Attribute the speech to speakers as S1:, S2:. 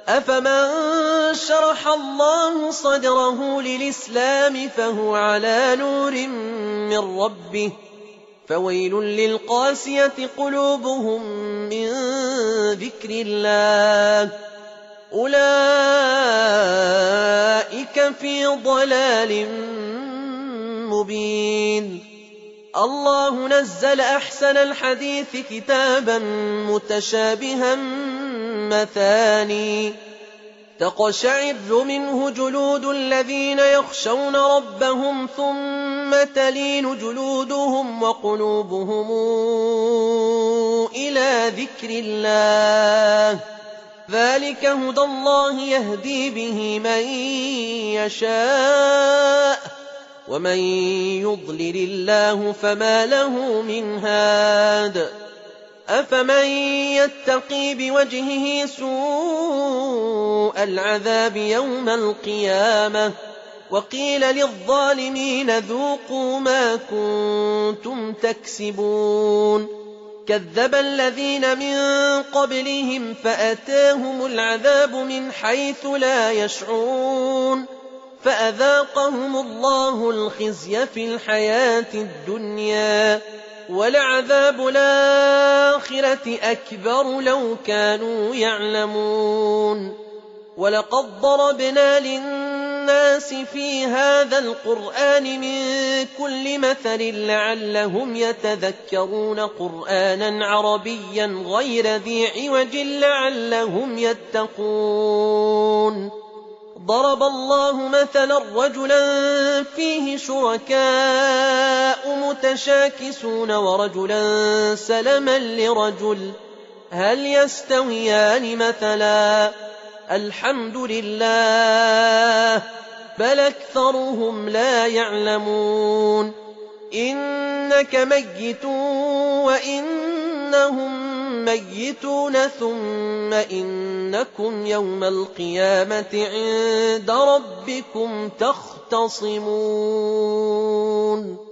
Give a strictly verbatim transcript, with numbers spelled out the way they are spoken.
S1: أفمن شرح الله صدره للإسلام فهو على نور من ربه فويل للقاسية قلوبهم من ذكر الله أولئك في ضلال مبين. الله نزل أحسن الحديث كتابا متشابها مثاني تقشعر منه جلود الذين يخشون ربهم ثم تلين جلودهم وقلوبهم إلى ذكر الله ذلك هدى الله يهدي به من يشاء ومن يضلل الله فما له من هاد. أفمن يتقي بوجهه سوء العذاب يوم القيامة وقيل للظالمين ذوقوا ما كنتم تكسبون كذب الذين من قبلهم فأتاهم العذاب من حيث لا يشعرون فأذاقهم الله الخزي في الحياة الدنيا ولعذاب الآخرة أكبر لو كانوا يعلمون. ولقد ضربنا للناس في هذا القرآن من كل مثل لعلهم يتذكرون قرآنا عربيا غير ذي عوج لعلهم يتقون. ضرب الله مثلا رجلا فيه شركاء متشاكسون ورجلا سلما لرجل هل يستويان مثلا الحمد لله بل أكثرهم لا يعلمون. إنك ميت وإنهم ميتون ثم إنكم يوم القيامة عند ربكم تختصمون.